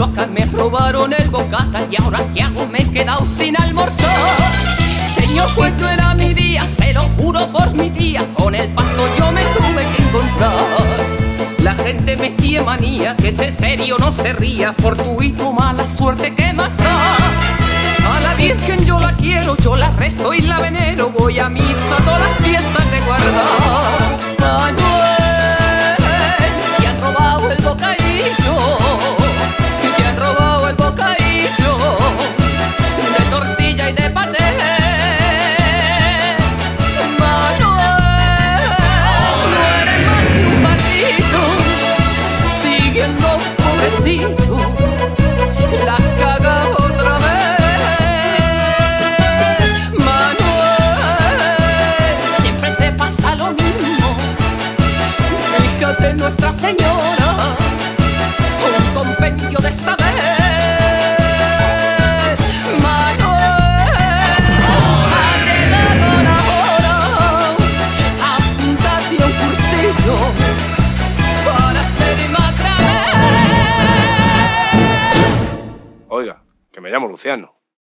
lo acá me robaron el bocata y ahora ¿qué hago? Me he quedado sin almorzar. Señor juez, no era mi día, se lo juro por mi tía, con el paso yo me tuve que encontrar. La gente me tiene manía, que ese serio no se ría, fortuito mala suerte, ¿qué más da? A la Virgen yo la quiero, yo la rezo y la venero, voy a misa todas las fiestas de guardar. Manuel, te han robado el bocadillo, te han robado el bocadillo de tortilla y de paté. Manuel, no eres más que un bandido, siguiendo pobrecito, la caga otra vez. Pasa lo mismo, fíjate Nuestra Señora, un compendio de saber. Manuel, ha llegado la hora, apúntate a un cursillo para hacer macramé. Oiga, que me llamo Luciano.